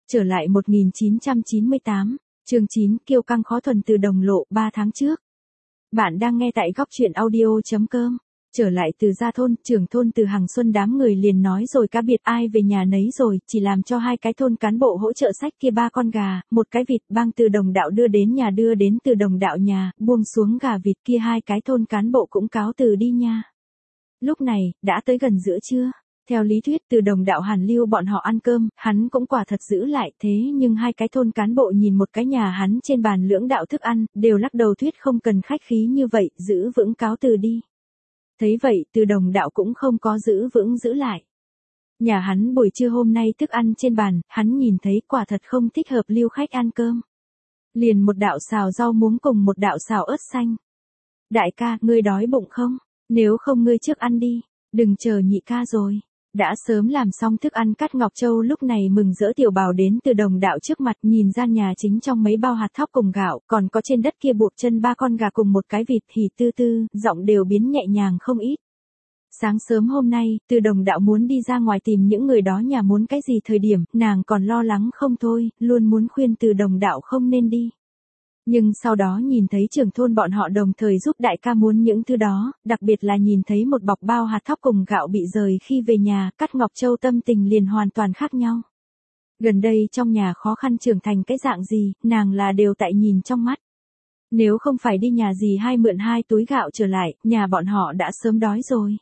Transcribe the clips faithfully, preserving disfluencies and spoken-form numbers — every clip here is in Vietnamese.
Trở lại một nghìn chín trăm chín mươi tám, chương chín, kiêu căng khó thuần từ đồng lộ, ba tháng trước. Bạn đang nghe tại góc truyện audio chấm com. Trở lại từ gia thôn, trưởng thôn từ Hằng Xuân đám người liền nói rồi cá biệt ai về nhà nấy rồi, chỉ làm cho hai cái thôn cán bộ hỗ trợ xách kia ba con gà, một cái vịt băng từ đồng đạo đưa đến nhà đưa đến từ đồng đạo nhà, buông xuống gà vịt kia hai cái thôn cán bộ cũng cáo từ đi nha. Lúc này, đã tới gần giữa trưa. Theo lý thuyết từ đồng đạo Hàn Lưu bọn họ ăn cơm, hắn cũng quả thật giữ lại thế nhưng hai cái thôn cán bộ nhìn một cái nhà hắn trên bàn lưỡng đạo thức ăn, đều lắc đầu thuyết không cần khách khí như vậy, giữ vững cáo từ đi. Thấy vậy từ đồng đạo cũng không có giữ vững giữ lại. Nhà hắn buổi trưa hôm nay thức ăn trên bàn, hắn nhìn thấy quả thật không thích hợp lưu khách ăn cơm. Liền một đạo xào rau muống cùng một đạo xào ớt xanh. Đại ca, ngươi đói bụng không? Nếu không ngươi trước ăn đi, đừng chờ nhị ca rồi. Đã sớm làm xong thức ăn Cát Ngọc Châu lúc này mừng rỡ tiểu bào đến từ đồng đạo trước mặt nhìn ra nhà chính trong mấy bao hạt thóc cùng gạo, còn có trên đất kia buộc chân ba con gà cùng một cái vịt hỉ tư tư, giọng đều biến nhẹ nhàng không ít. Sáng sớm hôm nay, từ đồng đạo muốn đi ra ngoài tìm những người đó nhà muốn cái gì thời điểm, nàng còn lo lắng không thôi, luôn muốn khuyên từ đồng đạo không nên đi. Nhưng sau đó nhìn thấy trưởng thôn bọn họ đồng thời giúp đại ca muốn những thứ đó, đặc biệt là nhìn thấy một bọc bao hạt thóc cùng gạo bị rời khi về nhà, Cát Ngọc Châu tâm tình liền hoàn toàn khác nhau. Gần đây trong nhà khó khăn trưởng thành cái dạng gì, nàng là đều tại nhìn trong mắt. Nếu không phải đi nhà dì hai mượn hai túi gạo trở lại, nhà bọn họ đã sớm đói rồi.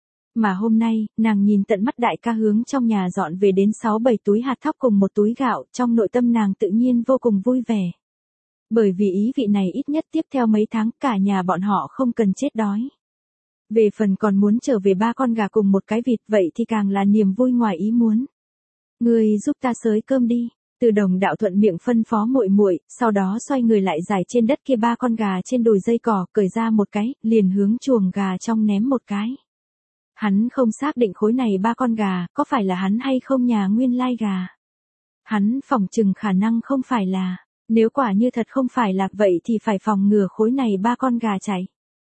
Mà hôm nay, nàng nhìn tận mắt đại ca hướng trong nhà dọn về đến sáu bảy túi hạt thóc cùng một túi gạo, trong nội tâm nàng tự nhiên vô cùng vui vẻ. Bởi vì ý vị này ít nhất tiếp theo mấy tháng cả nhà bọn họ không cần chết đói. Về phần còn muốn trở về ba con gà cùng một cái vịt vậy thì càng là niềm vui ngoài ý muốn. Ngươi giúp ta xới cơm đi. Từ đồng đạo thuận miệng phân phó muội muội, sau đó xoay người lại giải trên đất kia ba con gà trên đồi dây cỏ, cởi ra một cái, liền hướng chuồng gà trong ném một cái. Hắn không xác định khối này ba con gà, có phải là hắn hay không nhà nguyên lai gà. Hắn phỏng chừng khả năng không phải là. Nếu quả như thật không phải là vậy thì phải phòng ngừa khối này ba con gà chạy.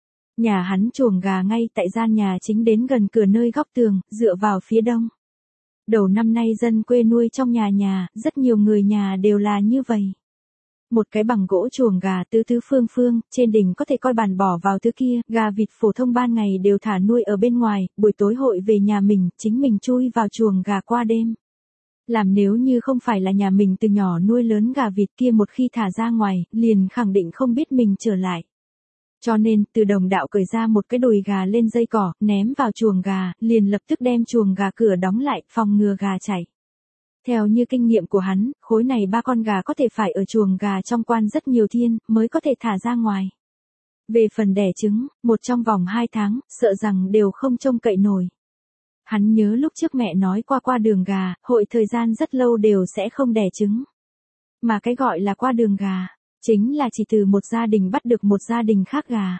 Nhà hắn chuồng gà ngay tại gian nhà chính đến gần cửa nơi góc tường, dựa vào phía đông. Đầu năm nay dân quê nuôi trong nhà nhà, rất nhiều người nhà đều là như vậy. Một cái bằng gỗ chuồng gà tứ tứ phương phương, trên đỉnh có thể coi bàn bỏ vào thứ kia, gà vịt phổ thông ban ngày đều thả nuôi ở bên ngoài, buổi tối hội về nhà mình, chính mình chui vào chuồng gà qua đêm. Làm nếu như không phải là nhà mình từ nhỏ nuôi lớn gà vịt kia một khi thả ra ngoài, liền khẳng định không biết mình trở lại. Cho nên, từ đồng đạo cởi ra một cái đùi gà lên dây cỏ, ném vào chuồng gà, liền lập tức đem chuồng gà cửa đóng lại, phòng ngừa gà chạy. Theo như kinh nghiệm của hắn, khối này ba con gà có thể phải ở chuồng gà trong quan rất nhiều thiên, mới có thể thả ra ngoài. Về phần đẻ trứng, một trong vòng hai tháng, sợ rằng đều không trông cậy nổi. Hắn nhớ lúc trước mẹ nói qua qua đường gà, hội thời gian rất lâu đều sẽ không đẻ trứng. Mà cái gọi là qua đường gà, chính là chỉ từ một gia đình bắt được một gia đình khác gà.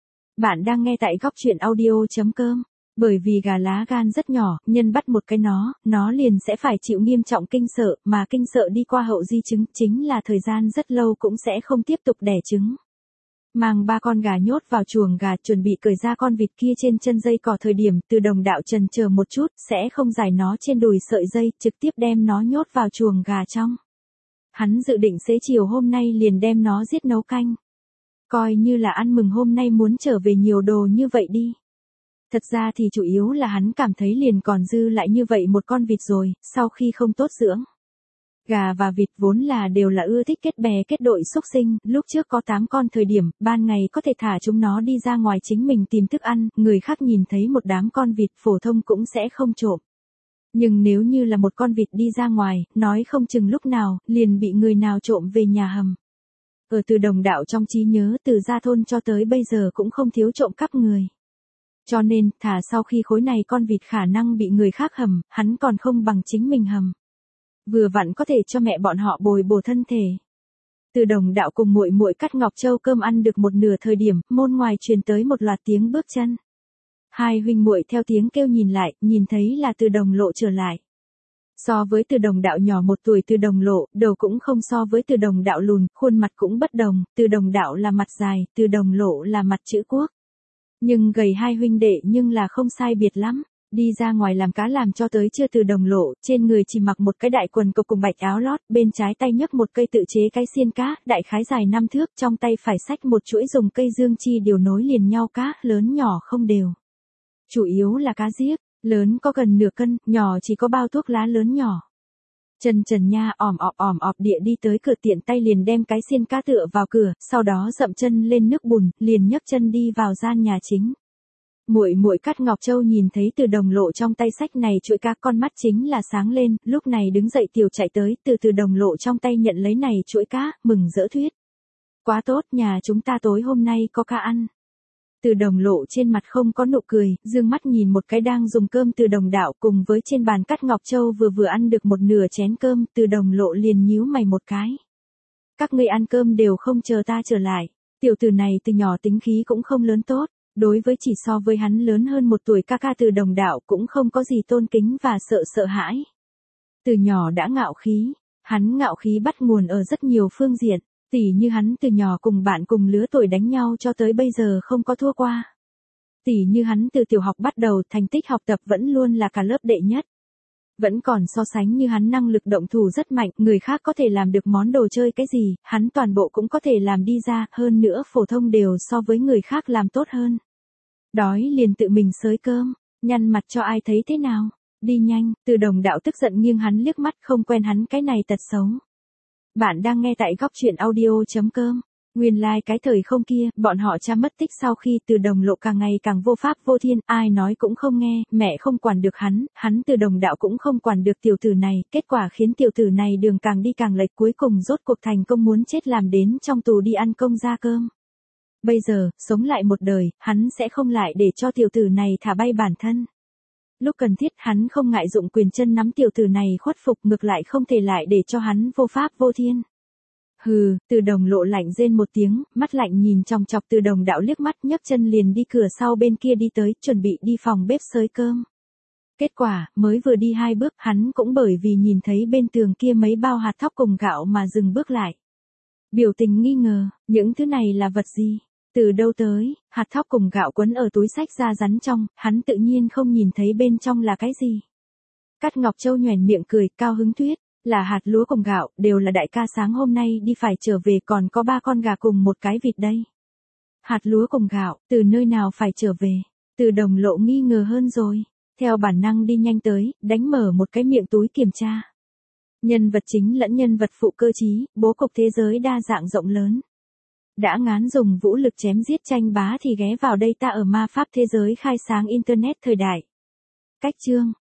Bạn đang nghe tại góc truyện audio chấm com. Bởi vì gà lá gan rất nhỏ, nhân bắt một cái nó, nó liền sẽ phải chịu nghiêm trọng kinh sợ, mà kinh sợ đi qua hậu di chứng, chính là thời gian rất lâu cũng sẽ không tiếp tục đẻ trứng. Mang ba con gà nhốt vào chuồng gà chuẩn bị cởi ra con vịt kia trên chân dây cỏ thời điểm từ đồng đạo trần chờ một chút, sẽ không giải nó trên đùi sợi dây, trực tiếp đem nó nhốt vào chuồng gà trong. Hắn dự định xế chiều hôm nay liền đem nó giết nấu canh. Coi như là ăn mừng hôm nay muốn trở về nhiều đồ như vậy đi. Thật ra thì chủ yếu là hắn cảm thấy liền còn dư lại như vậy một con vịt rồi, sau khi không tốt dưỡng. Gà và vịt vốn là đều là ưa thích kết bè kết đội xúc sinh, lúc trước có tám con thời điểm, ban ngày có thể thả chúng nó đi ra ngoài chính mình tìm thức ăn, người khác nhìn thấy một đám con vịt phổ thông cũng sẽ không trộm. Nhưng nếu như là một con vịt đi ra ngoài, nói không chừng lúc nào, liền bị người nào trộm về nhà hầm. Ở từ đồng đạo trong trí nhớ từ gia thôn cho tới bây giờ cũng không thiếu trộm cắp người. Cho nên, thả sau khi khối này con vịt khả năng bị người khác hầm, hắn còn không bằng chính mình hầm. Vừa vặn có thể cho mẹ bọn họ bồi bổ thân thể. Từ đồng đạo cùng muội muội Cát Ngọc Châu cơm ăn được một nửa thời điểm, môn ngoài truyền tới một loạt tiếng bước chân. Hai huynh muội theo tiếng kêu nhìn lại, nhìn thấy là từ đồng lộ trở lại. So với từ đồng đạo nhỏ một tuổi từ đồng lộ, đầu cũng không so với từ đồng đạo lùn, khuôn mặt cũng bất đồng, từ đồng đạo là mặt dài, từ đồng lộ là mặt chữ quốc. Nhưng gầy hai huynh đệ nhưng là không sai biệt lắm. Đi ra ngoài làm cá làm cho tới chưa Từ Đồng Lộ, trên người chỉ mặc một cái đại quần cộc cùng bạch áo lót, bên trái tay nhấc một cây tự chế cái xiên cá, đại khái dài năm thước, trong tay phải xách một chuỗi dùng cây dương chi điều nối liền nhau cá, lớn nhỏ không đều. Chủ yếu là cá giếc, lớn có gần nửa cân, nhỏ chỉ có bao thuốc lá lớn nhỏ. Trần Trần Nha òm ọp òm ọp địa đi tới cửa, tiện tay liền đem cái xiên cá tựa vào cửa, sau đó dậm chân lên nước bùn, liền nhấc chân đi vào gian nhà chính. Muội muội Cát Ngọc Châu nhìn thấy Từ Đồng Lộ trong tay sách này chuỗi cá, con mắt chính là sáng lên, lúc này đứng dậy tiểu chạy tới, từ Từ Đồng Lộ trong tay nhận lấy này chuỗi cá, mừng rỡ thuyết: "Quá tốt, nhà chúng ta tối hôm nay có cá ăn." Từ Đồng Lộ trên mặt không có nụ cười, dương mắt nhìn một cái đang dùng cơm Từ Đồng Đạo, cùng với trên bàn Cát Ngọc Châu vừa vừa ăn được một nửa chén cơm, Từ Đồng Lộ liền nhíu mày một cái. "Các ngươi ăn cơm đều không chờ ta trở lại." Tiểu tử này từ nhỏ tính khí cũng không lớn tốt, đối với chỉ so với hắn lớn hơn một tuổi ca ca Từ Đồng Đạo cũng không có gì tôn kính và sợ sợ hãi. Từ nhỏ đã ngạo khí, hắn ngạo khí bắt nguồn ở rất nhiều phương diện. Tỉ như hắn từ nhỏ cùng bạn cùng lứa tuổi đánh nhau cho tới bây giờ không có thua qua. Tỉ như hắn từ tiểu học bắt đầu thành tích học tập vẫn luôn là cả lớp đệ nhất. Vẫn còn so sánh như hắn năng lực động thủ rất mạnh, người khác có thể làm được món đồ chơi cái gì, hắn toàn bộ cũng có thể làm đi ra, hơn nữa phổ thông đều so với người khác làm tốt hơn. Đói liền tự mình xới cơm, nhăn mặt cho ai thấy thế nào, đi nhanh, Từ Đồng Đạo tức giận nghiêng hắn liếc mắt, không quen hắn cái này tật xấu. Bạn đang nghe tại góc truyện audio.com. Nguyên lai like cái thời không kia, bọn họ cha mất tích sau khi Từ Đồng Lộ càng ngày càng vô pháp vô thiên, ai nói cũng không nghe, mẹ không quản được hắn, hắn Từ Đồng Đạo cũng không quản được tiểu tử này, kết quả khiến tiểu tử này đường càng đi càng lệch, cuối cùng rốt cuộc thành công muốn chết làm đến trong tù đi ăn công ra cơm. Bây giờ, sống lại một đời, hắn sẽ không lại để cho tiểu tử này thả bay bản thân. Lúc cần thiết hắn không ngại dụng quyền chân nắm tiểu tử này khuất phục, ngược lại không thể lại để cho hắn vô pháp vô thiên. Hừ, Từ Đồng Lộ lạnh rên một tiếng, mắt lạnh nhìn chòng chọc Từ Đồng Đạo liếc mắt, nhấc chân liền đi cửa sau bên kia đi tới, chuẩn bị đi phòng bếp xới cơm. Kết quả, mới vừa đi hai bước, hắn cũng bởi vì nhìn thấy bên tường kia mấy bao hạt thóc cùng gạo mà dừng bước lại. Biểu tình nghi ngờ, những thứ này là vật gì? Từ đâu tới? Hạt thóc cùng gạo quấn ở túi xách da rắn trong, hắn tự nhiên không nhìn thấy bên trong là cái gì. Cát Ngọc Châu nhoẻn miệng cười, cao hứng thuyết: "Là hạt lúa cùng gạo, đều là đại ca sáng hôm nay đi phải trở về, còn có ba con gà cùng một cái vịt đây." Hạt lúa cùng gạo, từ nơi nào phải trở về? Từ Đồng Lộ nghi ngờ hơn rồi, theo bản năng đi nhanh tới, đánh mở một cái miệng túi kiểm tra. Nhân vật chính lẫn nhân vật phụ cơ trí, bố cục thế giới đa dạng rộng lớn. Đã ngán dùng vũ lực chém giết tranh bá thì ghé vào đây ta ở ma pháp thế giới khai sáng internet thời đại. Cách chương